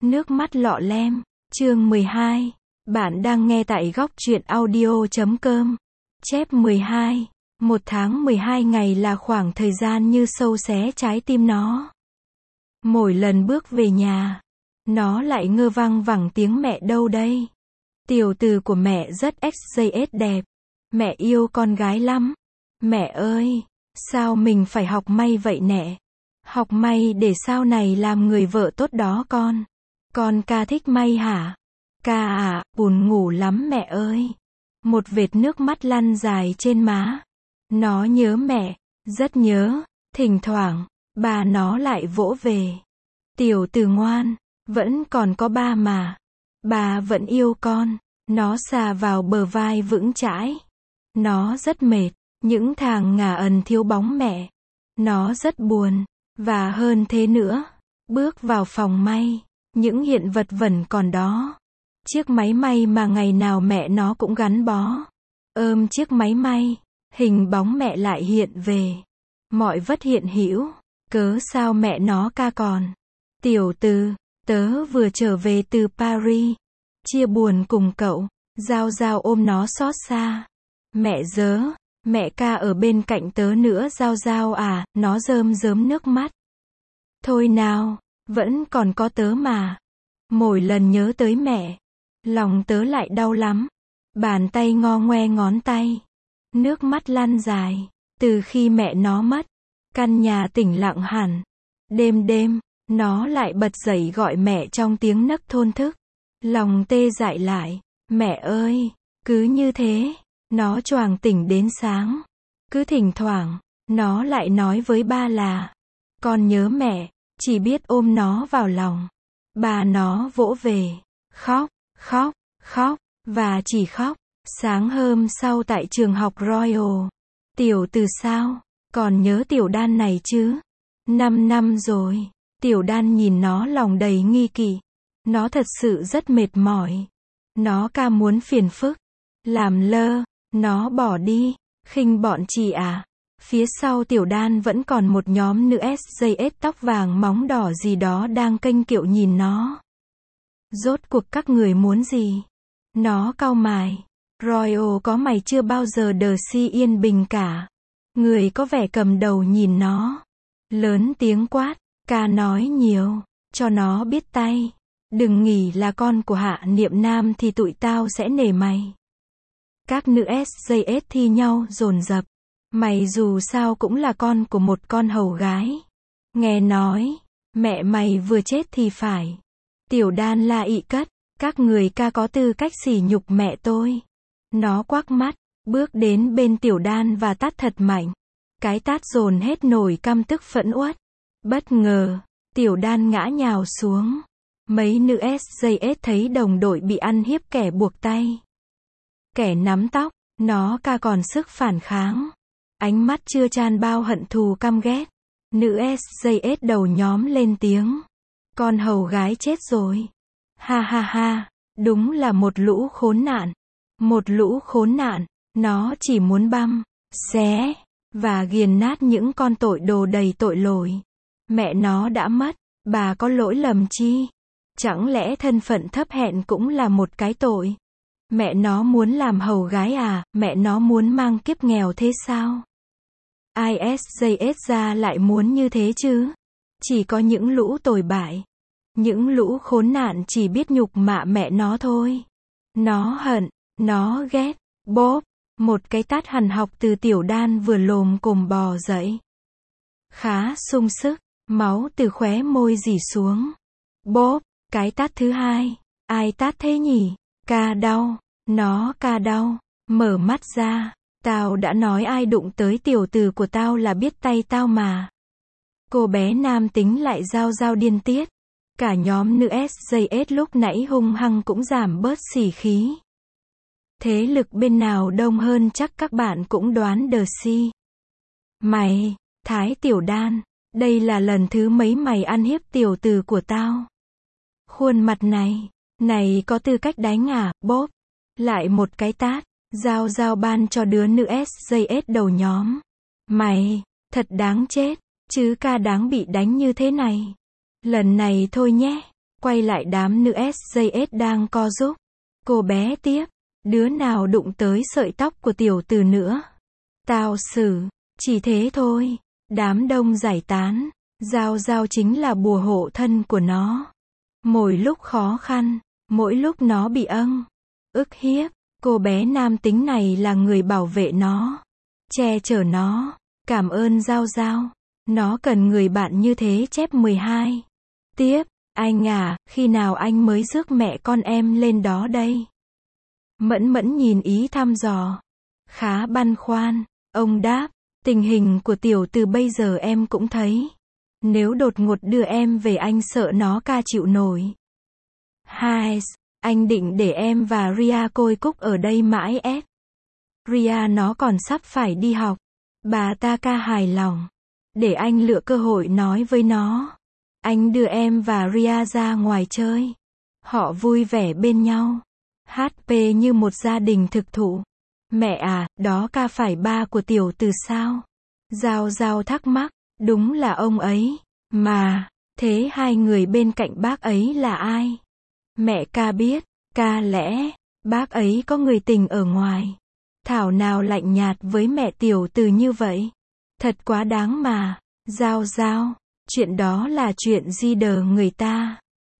Nước mắt lọ lem, chương 12. Bạn đang nghe tại góc truyện audio.com. Chép 12. 1 tháng 12 ngày là khoảng thời gian như sâu xé trái tim nó. Mỗi lần bước về nhà, nó lại ngơ văng vẳng tiếng mẹ đâu đây. Tiểu từ của mẹ rất XJS đẹp. Mẹ yêu con gái lắm. Mẹ ơi, sao mình phải học may vậy nè? Học may để sau này làm người vợ tốt đó con. Con ca thích may hả? Ca à, buồn ngủ lắm mẹ ơi. Một vệt nước mắt lăn dài trên má. Nó nhớ mẹ, rất nhớ. Thỉnh thoảng, bà nó lại vỗ về. Tiểu từ ngoan, vẫn còn có ba mà. Bà vẫn yêu con. Nó xà vào bờ vai vững chãi. Nó rất mệt, những tháng ngả ẩn thiếu bóng mẹ. Nó rất buồn, và hơn thế nữa. Bước vào phòng may, những hiện vật vẫn còn đó. Chiếc máy may mà ngày nào mẹ nó cũng gắn bó. Ôm chiếc máy may, hình bóng mẹ lại hiện về. Mọi vật hiện hữu, cớ sao mẹ nó ca còn. Tiểu từ, tớ vừa trở về từ Paris. Chia buồn cùng cậu. Giao Giao ôm nó xót xa. Mẹ dớ, mẹ ca ở bên cạnh tớ nữa Giao Giao à, nó rơm rớm nước mắt. Thôi nào, vẫn còn có tớ mà. Mỗi lần nhớ tới mẹ, lòng tớ lại đau lắm. Bàn tay ngo ngoe ngón tay. Nước mắt lăn dài. Từ khi mẹ nó mất, căn nhà tĩnh lặng hẳn. Đêm đêm, nó lại bật dậy gọi mẹ trong tiếng nấc thôn thức. Lòng tê dại lại. Mẹ ơi, cứ như thế, nó choàng tỉnh đến sáng. Cứ thỉnh thoảng, nó lại nói với ba là, con nhớ mẹ, chỉ biết ôm nó vào lòng. Bà nó vỗ về, khóc, khóc, khóc, và chỉ khóc. Sáng hôm sau tại trường học Royal, Tiểu từ sao, còn nhớ Tiểu Đan này chứ? 5 năm rồi. Tiểu Đan nhìn nó lòng đầy nghi kỵ. Nó thật sự rất mệt mỏi. Nó ca muốn phiền phức. Làm lơ, nó bỏ đi. Khinh bọn chị à. Phía sau Tiểu Đan vẫn còn một nhóm nữ SJS tóc vàng móng đỏ gì đó đang kênh kiệu nhìn nó. Rốt cuộc các người muốn gì? Nó cau mày. Royal có mày chưa bao giờ đờ si yên bình cả. Người có vẻ cầm đầu nhìn nó. Lớn tiếng quát. Ca nói nhiều. Cho nó biết tay. Đừng nghĩ là con của Hạ Niệm Nam thì tụi tao sẽ nể mày. Các nữ SJS thi nhau dồn dập. Mày dù sao cũng là con của một con hầu gái. Nghe nói, mẹ mày vừa chết thì phải. Tiểu Đan la ị cất. Các người ca có tư cách sỉ nhục mẹ tôi. Nó quắc mắt, bước đến bên Tiểu Đan và tát thật mạnh. Cái tát dồn hết nổi căm tức phẫn uất. Bất ngờ, Tiểu Đan ngã nhào xuống. Mấy nữ SJS thấy đồng đội bị ăn hiếp kẻ buộc tay. Kẻ nắm tóc, nó ca còn sức phản kháng. Ánh mắt chưa chan bao hận thù căm ghét. Nữ SJS đầu nhóm lên tiếng. Con hầu gái chết rồi. Ha ha ha, đúng là một lũ khốn nạn. Một lũ khốn nạn, nó chỉ muốn băm, xé, và nghiền nát những con tội đồ đầy tội lỗi. Mẹ nó đã mất, bà có lỗi lầm chi? Chẳng lẽ thân phận thấp hèn cũng là một cái tội? Mẹ nó muốn làm hầu gái à, mẹ nó muốn mang kiếp nghèo thế sao? ISJS ra lại muốn như thế chứ? Chỉ có những lũ tồi bại. Những lũ khốn nạn chỉ biết nhục mạ mẹ nó thôi. Nó hận, nó ghét, bóp. Một cái tát hằn học từ Tiểu Đan vừa lồm cồm bò dậy. Khá sung sức, máu từ khóe môi rỉ xuống. Bóp. Cái tát thứ hai. Ai tát thế nhỉ? Ca đau. Nó ca đau. Mở mắt ra. Tao đã nói ai đụng tới tiểu từ của tao là biết tay tao mà. Cô bé nam tính lại Giao Giao điên tiết. Cả nhóm nữ SJS lúc nãy hung hăng cũng giảm bớt xỉ khí. Thế lực bên nào đông hơn chắc các bạn cũng đoán đờ si. Mày, Thái Tiểu Đan, đây là lần thứ mấy mày ăn hiếp tiểu từ của tao? Khuôn mặt này có tư cách đánh à, bóp. Lại một cái tát, Giao Giao ban cho đứa nữ SJS đầu nhóm. Mày, thật đáng chết, chứ ca đáng bị đánh như thế này. Lần này thôi nhé. quay lại đám nữ SJS đang co giúp. Cô bé tiếp, đứa nào đụng tới sợi tóc của tiểu tử nữa. Tao xử, chỉ thế thôi. Đám đông giải tán. Giao Giao chính là bùa hộ thân của nó. Mỗi lúc khó khăn, mỗi lúc nó bị ức hiếp, cô bé nam tính này là người bảo vệ nó, che chở nó. Cảm ơn Giao Giao. Nó cần người bạn như thế. Chép 12. Tiếp, anh à, khi nào anh mới rước mẹ con em lên đó đây? Mẫn Mẫn nhìn ý thăm dò. Khá băn khoăn. Ông đáp, tình hình của tiểu từ bây giờ em cũng thấy. Nếu đột ngột đưa em về anh sợ nó ca chịu nổi. Hai, anh định để em và Ria côi cúc ở đây mãi ép. Ria nó còn sắp phải đi học. Bà ta ca hài lòng. Để anh lựa cơ hội nói với nó. Anh đưa em và Ria ra ngoài chơi. Họ vui vẻ bên nhau. HP như một gia đình thực thụ. Mẹ à, đó ca phải ba của tiểu từ sao? Giao Giao thắc mắc. Đúng là ông ấy. Mà, thế hai người bên cạnh bác ấy là ai? Mẹ ca biết. Ca lẽ, bác ấy có người tình ở ngoài. Thảo nào lạnh nhạt với mẹ tiểu từ như vậy. Thật quá đáng mà. Giao Giao, chuyện đó là chuyện di đờ người ta.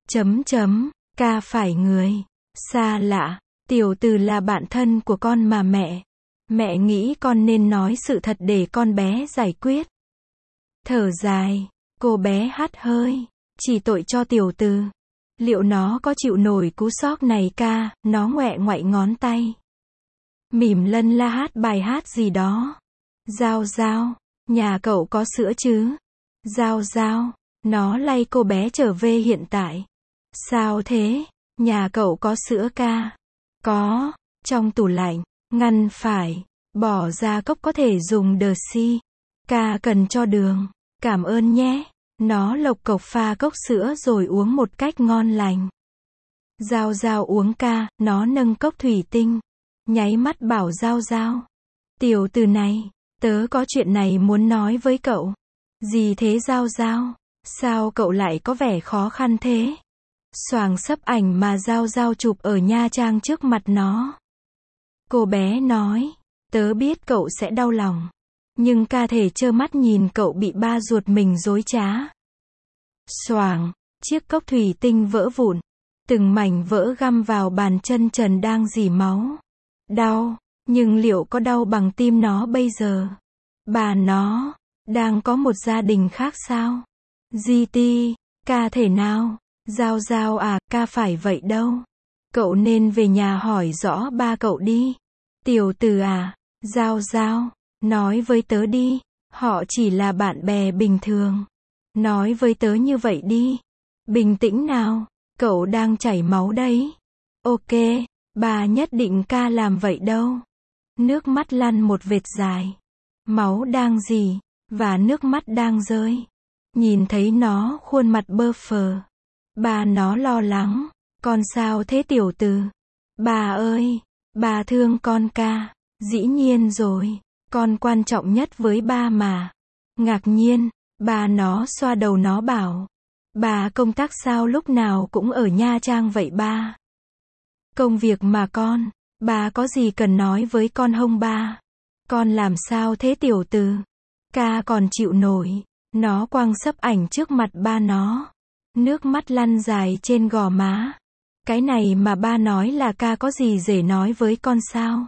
Ca phải người xa lạ. Tiểu từ là bạn thân của con mà mẹ. Mẹ nghĩ con nên nói sự thật để con bé giải quyết. Thở dài, cô bé hắt hơi. Chỉ tội cho tiểu từ. Liệu nó có chịu nổi cú sốc này ca? Nó ngoẹ ngoại ngón tay. Mỉm lân la hát bài hát gì đó. Giao Giao, nhà cậu có sữa chứ? Giao Giao, nó lay cô bé trở về hiện tại. Sao thế? Nhà cậu có sữa ca? Có, trong tủ lạnh, ngăn phải, bỏ ra cốc có thể dùng đờ si. Ca cần cho đường, cảm ơn nhé. Nó lộc cộc pha cốc sữa rồi uống một cách ngon lành. Giao Giao uống ca, nó nâng cốc thủy tinh. Nháy mắt bảo Giao Giao. Tiểu từ này, tớ có chuyện này muốn nói với cậu. Gì thế Giao Giao? Sao cậu lại có vẻ khó khăn thế? Xoàng sấp ảnh mà Giao Giao chụp ở Nha Trang trước mặt nó. Cô bé nói, tớ biết cậu sẽ đau lòng. Nhưng ca thể trơ mắt nhìn cậu bị ba ruột mình dối trá. Xoàng, chiếc cốc thủy tinh vỡ vụn. Từng mảnh vỡ găm vào bàn chân trần đang rỉ máu. Đau, nhưng liệu có đau bằng tim nó bây giờ? Bà nó, đang có một gia đình khác sao? GT, ca thể nào? Giao Giao à, ca phải vậy đâu. Cậu nên về nhà hỏi rõ ba cậu đi. Tiểu từ à, Giao Giao, nói với tớ đi. Họ chỉ là bạn bè bình thường. Nói với tớ như vậy đi. Bình tĩnh nào, cậu đang chảy máu đấy. Ok, bà nhất định ca làm vậy đâu. Nước mắt lăn một vệt dài. Máu đang rỉ, và nước mắt đang rơi. Nhìn thấy nó khuôn mặt bơ phờ. Bà nó lo lắng. Con sao thế tiểu từ? Bà ơi, bà thương con ca. Dĩ nhiên rồi, con quan trọng nhất với ba mà. Ngạc nhiên, bà nó xoa đầu nó bảo. Bà công tác sao lúc nào cũng ở Nha Trang vậy ba? Công việc mà con, bà có gì cần nói với con không ba? Con làm sao thế tiểu từ? Ca còn chịu nổi. Nó quăng sấp ảnh trước mặt ba nó. Nước mắt lăn dài trên gò má. Cái này mà ba nói là ca có gì dễ nói với con sao?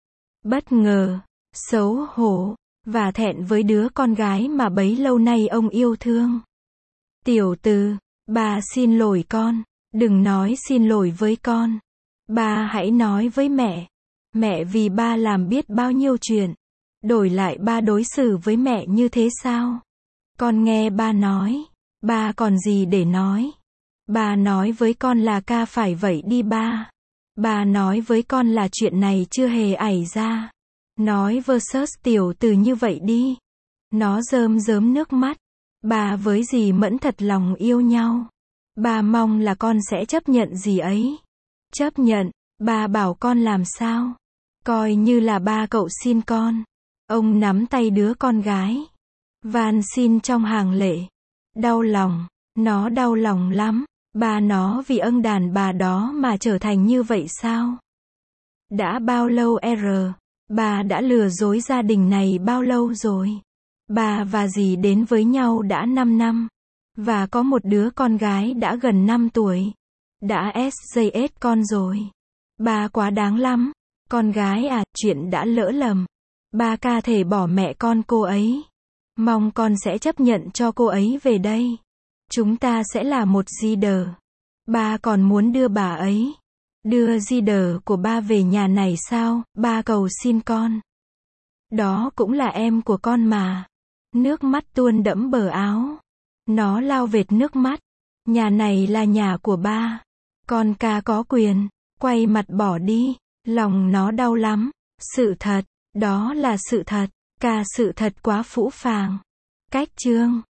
Bất ngờ, xấu hổ, và thẹn với đứa con gái mà bấy lâu nay ông yêu thương. Tiểu từ, bà xin lỗi con. Đừng nói xin lỗi với con. Ba hãy nói với mẹ. Mẹ vì ba làm biết bao nhiêu chuyện. Đổi lại ba đối xử với mẹ như thế sao? Con nghe ba nói. Ba còn gì để nói? Ba nói với con là ca phải vậy đi ba. Ba nói với con là chuyện này chưa hề xảy ra. Nói versus tiểu từ như vậy đi. Nó rơm rớm nước mắt. Ba với dì Mẫn thật lòng yêu nhau. Ba mong là con sẽ chấp nhận dì ấy. Chấp nhận, ba bảo con làm sao? Coi như là ba cậu xin con. Ông nắm tay đứa con gái. Van xin trong hàng lệ. Đau lòng, nó đau lòng lắm. Ba nó vì ân đàn bà đó mà trở thành như vậy sao? Đã bao lâu bà đã lừa dối gia đình này bao lâu rồi? Bà và dì đến với nhau đã 5 năm. Và có một đứa con gái đã gần 5 tuổi. Đã SJS con rồi. Bà quá đáng lắm. Con gái à, chuyện đã lỡ lầm. Ba ca thể bỏ mẹ con cô ấy. Mong con sẽ chấp nhận cho cô ấy về đây. Chúng ta sẽ là một leader. Ba còn muốn đưa bà ấy. Đưa leader của ba về nhà này sao? Ba cầu xin con. Đó cũng là em của con mà. Nước mắt tuôn đẫm bờ áo. Nó lao vệt nước mắt. Nhà này là nhà của ba. Con ca có quyền. Quay mặt bỏ đi. Lòng nó đau lắm. Sự thật. Đó là sự thật. Ca sự thật quá phũ phàng. Cách chương